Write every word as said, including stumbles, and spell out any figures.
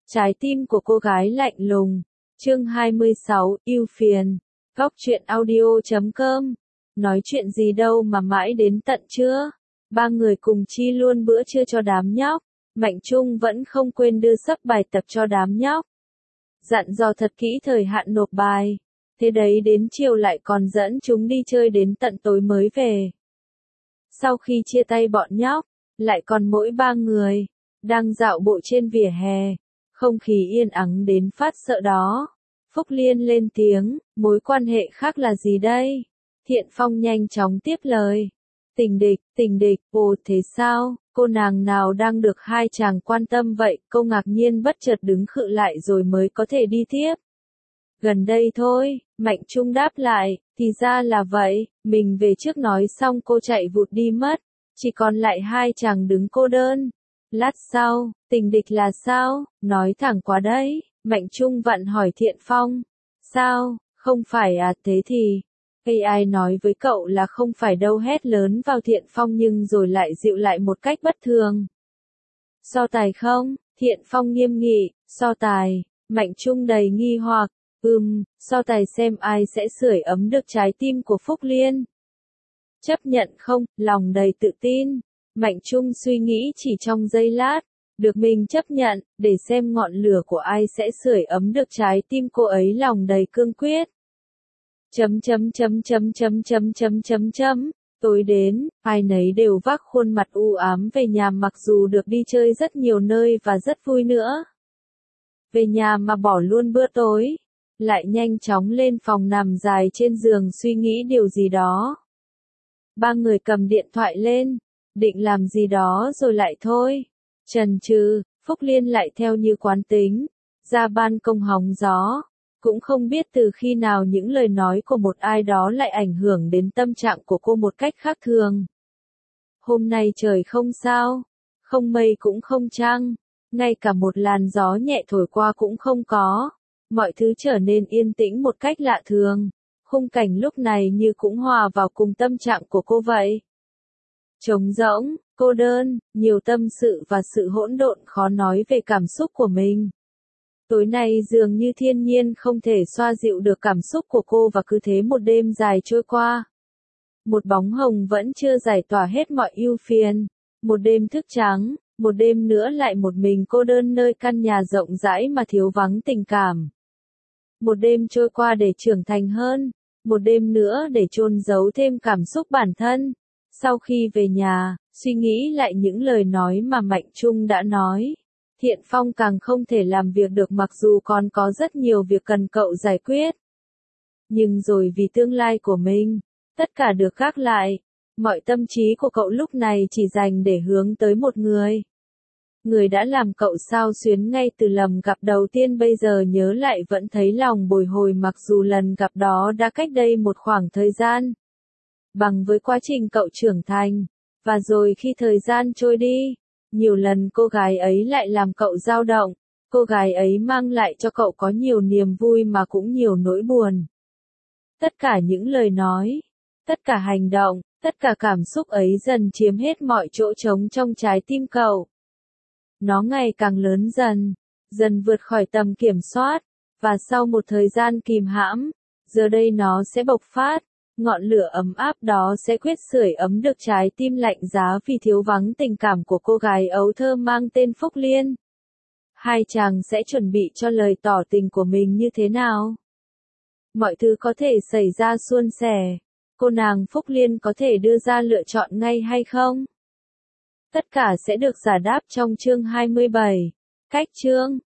Trái tim của cô gái lạnh lùng. Chương hai mươi sáu, ưu phiền. Góc truyện audio chấm com. Nói chuyện gì đâu mà mãi đến tận trưa. Ba người cùng chi luôn bữa trưa cho đám nhóc. Mạnh Trung vẫn không quên đưa sấp bài tập cho đám nhóc. Dặn dò thật kỹ thời hạn nộp bài. Thế đấy đến chiều lại còn dẫn chúng đi chơi đến tận tối mới về. Sau khi chia tay bọn nhóc, lại còn mỗi ba người, đang dạo bộ trên vỉa hè. Không khí yên ắng đến phát sợ đó. Phúc Liên lên tiếng, mối quan hệ khác là gì đây? Thiện Phong nhanh chóng tiếp lời. Tình địch, tình địch, ồ thế sao, cô nàng nào đang được hai chàng quan tâm vậy? Cô ngạc nhiên bất chợt đứng khựng lại rồi mới có thể đi tiếp. Gần đây thôi, Mạnh Trung đáp lại, thì ra là vậy, mình về trước nói xong cô chạy vụt đi mất, chỉ còn lại hai chàng đứng cô đơn. Lát sau, tình địch là sao, nói thẳng quá đấy, Mạnh Trung vặn hỏi Thiện Phong. Sao, không phải à, thế thì, a i nói với cậu là không phải đâu, hét lớn vào Thiện Phong nhưng rồi lại dịu lại một cách bất thường. So tài không, Thiện Phong nghiêm nghị, so tài, Mạnh Trung đầy nghi hoặc, ừm, so tài xem ai sẽ sưởi ấm được trái tim của Phúc Liên. Chấp nhận không, lòng đầy tự tin. Mạnh Trung suy nghĩ chỉ trong giây lát, được mình chấp nhận, để xem ngọn lửa của ai sẽ sưởi ấm được trái tim cô ấy, lòng đầy cương quyết. Chấm chấm chấm chấm chấm chấm chấm chấm chấm, tối đến, ai nấy đều vác khuôn mặt u ám về nhà mặc dù được đi chơi rất nhiều nơi và rất vui nữa. Về nhà mà bỏ luôn bữa tối, lại nhanh chóng lên phòng nằm dài trên giường suy nghĩ điều gì đó. Ba người cầm điện thoại lên, định làm gì đó rồi lại thôi. Chần chừ, Phúc Liên lại theo như quán tính, ra ban công hóng gió. Cũng không biết từ khi nào những lời nói của một ai đó lại ảnh hưởng đến tâm trạng của cô một cách khác thường. Hôm nay trời không sao, không mây cũng không trăng, ngay cả một làn gió nhẹ thổi qua cũng không có. Mọi thứ trở nên yên tĩnh một cách lạ thường. Khung cảnh lúc này như cũng hòa vào cùng tâm trạng của cô vậy. Trống rỗng, cô đơn, nhiều tâm sự và sự hỗn độn khó nói về cảm xúc của mình. Tối nay dường như thiên nhiên không thể xoa dịu được cảm xúc của cô và cứ thế một đêm dài trôi qua. Một bóng hồng vẫn chưa giải tỏa hết mọi ưu phiền. Một đêm thức trắng, một đêm nữa lại một mình cô đơn nơi căn nhà rộng rãi mà thiếu vắng tình cảm. Một đêm trôi qua để trưởng thành hơn, một đêm nữa để chôn giấu thêm cảm xúc bản thân. Sau khi về nhà, suy nghĩ lại những lời nói mà Mạnh Trung đã nói. Thiện Phong càng không thể làm việc được mặc dù còn có rất nhiều việc cần cậu giải quyết. Nhưng rồi vì tương lai của mình, tất cả được gác lại. Mọi tâm trí của cậu lúc này chỉ dành để hướng tới một người. Người đã làm cậu xao xuyến ngay từ lần gặp đầu tiên, bây giờ nhớ lại vẫn thấy lòng bồi hồi mặc dù lần gặp đó đã cách đây một khoảng thời gian. Bằng với quá trình cậu trưởng thành, và rồi khi thời gian trôi đi, nhiều lần cô gái ấy lại làm cậu dao động, cô gái ấy mang lại cho cậu có nhiều niềm vui mà cũng nhiều nỗi buồn. Tất cả những lời nói, tất cả hành động, tất cả cảm xúc ấy dần chiếm hết mọi chỗ trống trong trái tim cậu. Nó ngày càng lớn dần, dần vượt khỏi tầm kiểm soát, và sau một thời gian kìm hãm, giờ đây nó sẽ bộc phát. Ngọn lửa ấm áp đó sẽ quyết sưởi ấm được trái tim lạnh giá vì thiếu vắng tình cảm của cô gái ấu thơ mang tên Phúc Liên. Hai chàng sẽ chuẩn bị cho lời tỏ tình của mình như thế nào? Mọi thứ có thể xảy ra suôn sẻ. Cô nàng Phúc Liên có thể đưa ra lựa chọn ngay hay không? Tất cả sẽ được giải đáp trong chương hai mươi bảy. Cách chương